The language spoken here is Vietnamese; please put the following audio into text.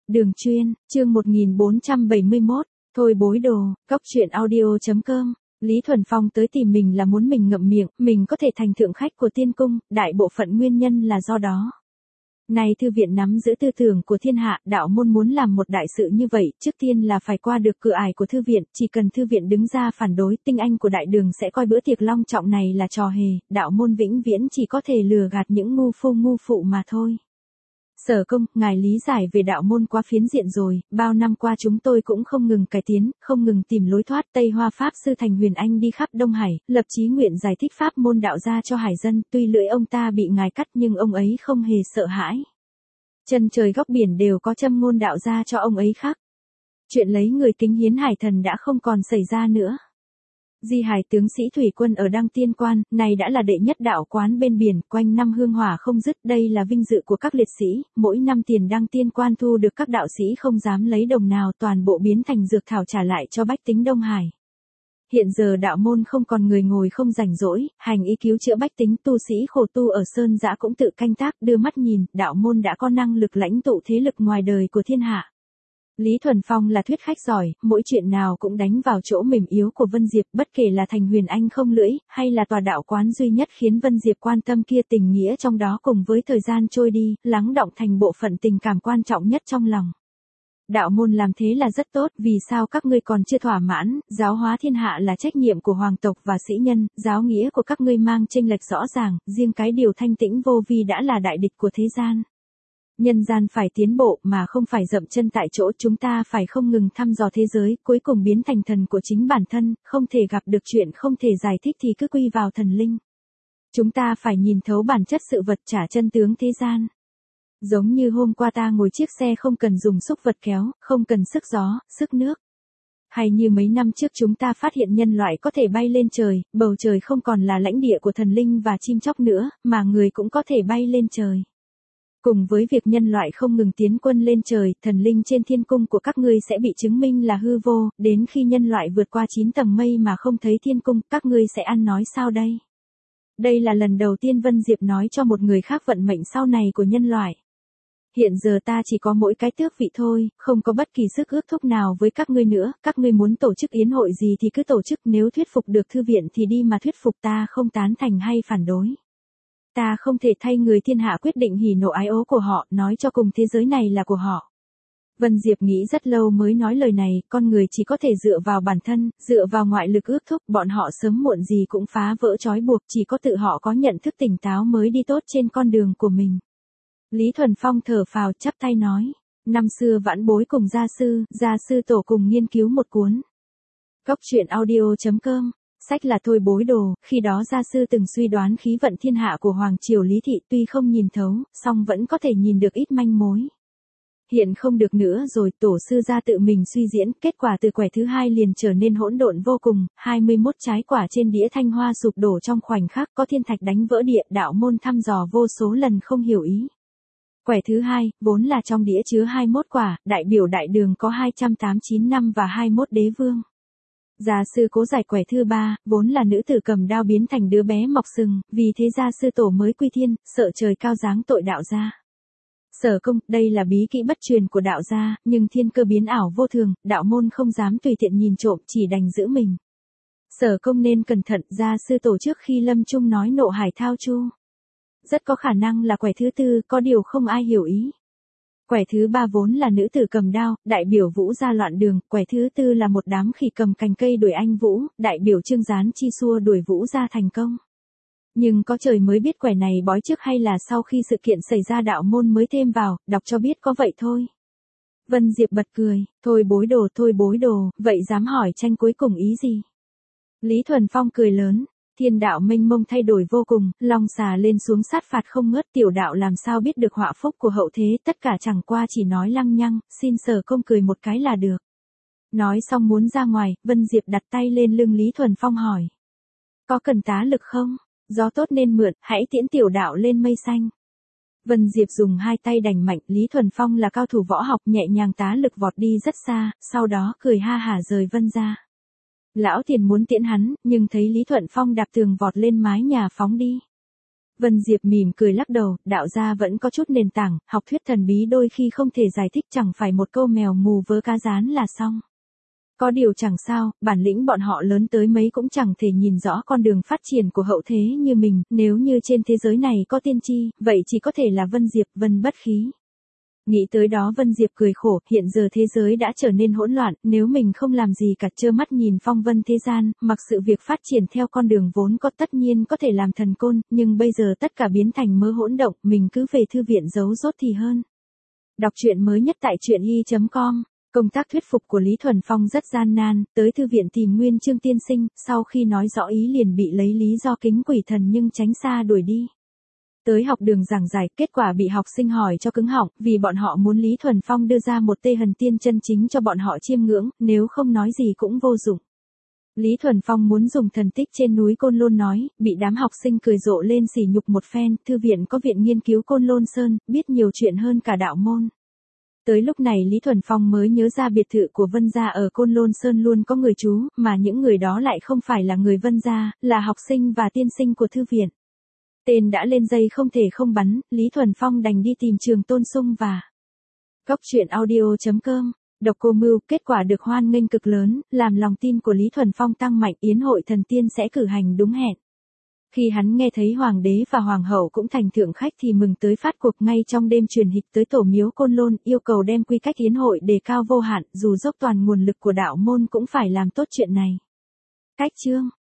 Đường chuyên, chương 1471, thôi bối đồ, cóc truyện audio.com. Lý Thuần Phong tới tìm mình là muốn mình ngậm miệng, mình có thể thành thượng khách của tiên cung, đại bộ phận nguyên nhân là do đó. Này thư viện nắm giữ tư tưởng của thiên hạ, đạo môn muốn làm một đại sự như vậy, trước tiên là phải qua được cửa ải của thư viện, chỉ cần thư viện đứng ra phản đối, tinh anh của đại đường sẽ coi bữa tiệc long trọng này là trò hề, đạo môn vĩnh viễn chỉ có thể lừa gạt những ngu phụ mà thôi. Sở công, ngài lý giải về đạo môn quá phiến diện rồi, bao năm qua chúng tôi cũng không ngừng cải tiến, không ngừng tìm lối thoát. Tây Hoa Pháp Sư Thành Huyền Anh đi khắp Đông Hải, lập chí nguyện giải thích pháp môn đạo gia cho hải dân, tuy lưỡi ông ta bị ngài cắt nhưng ông ấy không hề sợ hãi. Chân trời góc biển đều có châm ngôn đạo gia cho ông ấy khắc. Chuyện lấy người kính hiến hải thần đã không còn xảy ra nữa. Di hải tướng sĩ thủy quân ở Đăng Tiên Quan, này đã là đệ nhất đạo quán bên biển, quanh năm hương hỏa không dứt, đây là vinh dự của các liệt sĩ, mỗi năm tiền Đăng Tiên Quan thu được các đạo sĩ không dám lấy đồng nào, toàn bộ biến thành dược thảo trả lại cho bách tính Đông Hải. Hiện giờ đạo môn không còn người ngồi không rảnh rỗi, hành y cứu chữa bách tính, tu sĩ khổ tu ở Sơn Dã cũng tự canh tác, đưa mắt nhìn, đạo môn đã có năng lực lãnh tụ thế lực ngoài đời của thiên hạ. Lý Thuần Phong là thuyết khách giỏi, mỗi chuyện nào cũng đánh vào chỗ mềm yếu của Vân Diệp, bất kể là Thành Huyền Anh không lưỡi, hay là tòa đạo quán duy nhất khiến Vân Diệp quan tâm kia, tình nghĩa trong đó cùng với thời gian trôi đi, lắng đọng thành bộ phận tình cảm quan trọng nhất trong lòng. Đạo môn làm thế là rất tốt, vì sao các ngươi còn chưa thỏa mãn, giáo hóa thiên hạ là trách nhiệm của hoàng tộc và sĩ nhân, giáo nghĩa của các ngươi mang chênh lệch rõ ràng, riêng cái điều thanh tĩnh vô vi đã là đại địch của thế gian. Nhân gian phải tiến bộ mà không phải dậm chân tại chỗ, chúng ta phải không ngừng thăm dò thế giới, cuối cùng biến thành thần của chính bản thân, không thể gặp được chuyện không thể giải thích thì cứ quy vào thần linh. Chúng ta phải nhìn thấu bản chất sự vật, trả chân tướng thế gian. Giống như hôm qua ta ngồi chiếc xe không cần dùng xúc vật kéo, không cần sức gió, sức nước. Hay như mấy năm trước chúng ta phát hiện nhân loại có thể bay lên trời, bầu trời không còn là lãnh địa của thần linh và chim chóc nữa, mà người cũng có thể bay lên trời. Cùng với việc nhân loại không ngừng tiến quân lên trời, thần linh trên thiên cung của các ngươi sẽ bị chứng minh là hư vô, đến khi nhân loại vượt qua 9 tầng mây mà không thấy thiên cung, các ngươi sẽ ăn nói sao đây? Đây là lần đầu tiên Vân Diệp nói cho một người khác vận mệnh sau này của nhân loại. Hiện giờ ta chỉ có mỗi cái tước vị thôi, không có bất kỳ sức ước thúc nào với các ngươi nữa, các ngươi muốn tổ chức yến hội gì thì cứ tổ chức, nếu thuyết phục được thư viện thì đi mà thuyết phục, ta không tán thành hay phản đối. Ta không thể thay người thiên hạ quyết định hỉ nộ ái ố của họ, nói cho cùng thế giới này là của họ. Vân Diệp nghĩ rất lâu mới nói lời này, con người chỉ có thể dựa vào bản thân, dựa vào ngoại lực ước thúc, bọn họ sớm muộn gì cũng phá vỡ trói buộc, chỉ có tự họ có nhận thức tỉnh táo mới đi tốt trên con đường của mình. Lý Thuần Phong thở phào chắp tay nói, năm xưa vãn bối cùng gia sư tổ cùng nghiên cứu một cuốn. Cóc truyện audio.com. Sách là thôi bối đồ, khi đó gia sư từng suy đoán khí vận thiên hạ của Hoàng Triều Lý Thị, tuy không nhìn thấu, song vẫn có thể nhìn được ít manh mối. Hiện không được nữa rồi, tổ sư gia tự mình suy diễn, kết quả từ quẻ thứ hai liền trở nên hỗn độn vô cùng, 21 trái quả trên đĩa thanh hoa sụp đổ trong khoảnh khắc, có thiên thạch đánh vỡ địa, đạo môn thăm dò vô số lần không hiểu ý. Quẻ thứ hai, vốn là trong đĩa chứa 21 quả, đại biểu đại đường có 289 năm và 21 đế vương. Gia sư cố giải quẻ thứ ba, vốn là nữ tử cầm đao biến thành đứa bé mọc sừng, vì thế gia sư tổ mới quy thiên, sợ trời cao giáng tội đạo gia. Sở công, đây là bí kỹ bất truyền của đạo gia, nhưng thiên cơ biến ảo vô thường, đạo môn không dám tùy tiện nhìn trộm, chỉ đành giữ mình. Sở công nên cẩn thận, gia sư tổ trước khi lâm chung nói nộ hải thao chu. Rất có khả năng là quẻ thứ tư, có điều không ai hiểu ý. Quẻ thứ ba vốn là nữ tử cầm đao, đại biểu Vũ gia loạn đường, quẻ thứ tư là một đám khỉ cầm cành cây đuổi anh Vũ, đại biểu Trương Gián chi xua đuổi Vũ gia thành công. Nhưng có trời mới biết quẻ này bói trước hay là sau khi sự kiện xảy ra đạo môn mới thêm vào, đọc cho biết có vậy thôi. Vân Diệp bật cười, thôi bối đồ, vậy dám hỏi tranh cuối cùng ý gì? Lý Thuần Phong cười lớn. Thiên đạo mênh mông thay đổi vô cùng, long xà lên xuống sát phạt không ngớt, tiểu đạo làm sao biết được họa phúc của hậu thế, tất cả chẳng qua chỉ nói lăng nhăng, xin Sở công cười một cái là được. Nói xong muốn ra ngoài, Vân Diệp đặt tay lên lưng Lý Thuần Phong hỏi. Có cần tá lực không? Gió tốt nên mượn, hãy tiễn tiểu đạo lên mây xanh. Vân Diệp dùng hai tay đành mạnh, Lý Thuần Phong là cao thủ võ học, nhẹ nhàng tá lực vọt đi rất xa, sau đó cười ha hả rời Vân ra. Lão Tiền muốn tiễn hắn, nhưng thấy Lý Thuần Phong đạp tường vọt lên mái nhà phóng đi. Vân Diệp mỉm cười lắc đầu, đạo gia vẫn có chút nền tảng, học thuyết thần bí đôi khi không thể giải thích, chẳng phải một câu mèo mù vớ cá rán là xong. Có điều chẳng sao, bản lĩnh bọn họ lớn tới mấy cũng chẳng thể nhìn rõ con đường phát triển của hậu thế như mình, nếu như trên thế giới này có tiên tri, vậy chỉ có thể là Vân Diệp, Vân Bất Khí. Nghĩ tới đó Vân Diệp cười khổ, hiện giờ thế giới đã trở nên hỗn loạn, nếu mình không làm gì cả trơ mắt nhìn phong vân thế gian, mặc sự việc phát triển theo con đường vốn có tất nhiên có thể làm thần côn, nhưng bây giờ tất cả biến thành mớ hỗn động, mình cứ về thư viện giấu rốt thì hơn. Đọc truyện mới nhất tại truyện.com. Công tác thuyết phục của Lý Thuần Phong rất gian nan, tới thư viện tìm Nguyên Chương tiên sinh, sau khi nói rõ ý liền bị lấy lý do kính quỷ thần nhưng tránh xa đuổi đi. Tới học đường giảng giải, kết quả bị học sinh hỏi cho cứng họng, vì bọn họ muốn Lý Thuần Phong đưa ra một tê hần tiên chân chính cho bọn họ chiêm ngưỡng, nếu không nói gì cũng vô dụng. Lý Thuần Phong muốn dùng thần tích trên núi Côn Lôn nói, bị đám học sinh cười rộ lên sỉ nhục một phen, thư viện có viện nghiên cứu Côn Lôn Sơn, biết nhiều chuyện hơn cả đạo môn. Tới lúc này Lý Thuần Phong mới nhớ ra biệt thự của Vân gia ở Côn Lôn Sơn luôn có người trú, mà những người đó lại không phải là người Vân gia, là học sinh và tiên sinh của thư viện. Tên đã lên dây không thể không bắn, Lý Thuần Phong đành đi tìm Trường Tôn Sung và Cốc truyện audio.com. Độc Cô Mưu, kết quả được hoan nghênh cực lớn, làm lòng tin của Lý Thuần Phong tăng mạnh, yến hội thần tiên sẽ cử hành đúng hẹn. Khi hắn nghe thấy hoàng đế và hoàng hậu cũng thành thượng khách thì mừng tới phát cuộc, ngay trong đêm truyền hịch tới tổ miếu Côn Lôn, yêu cầu đem quy cách yến hội đề cao vô hạn, dù dốc toàn nguồn lực của đạo môn cũng phải làm tốt chuyện này. Cách chương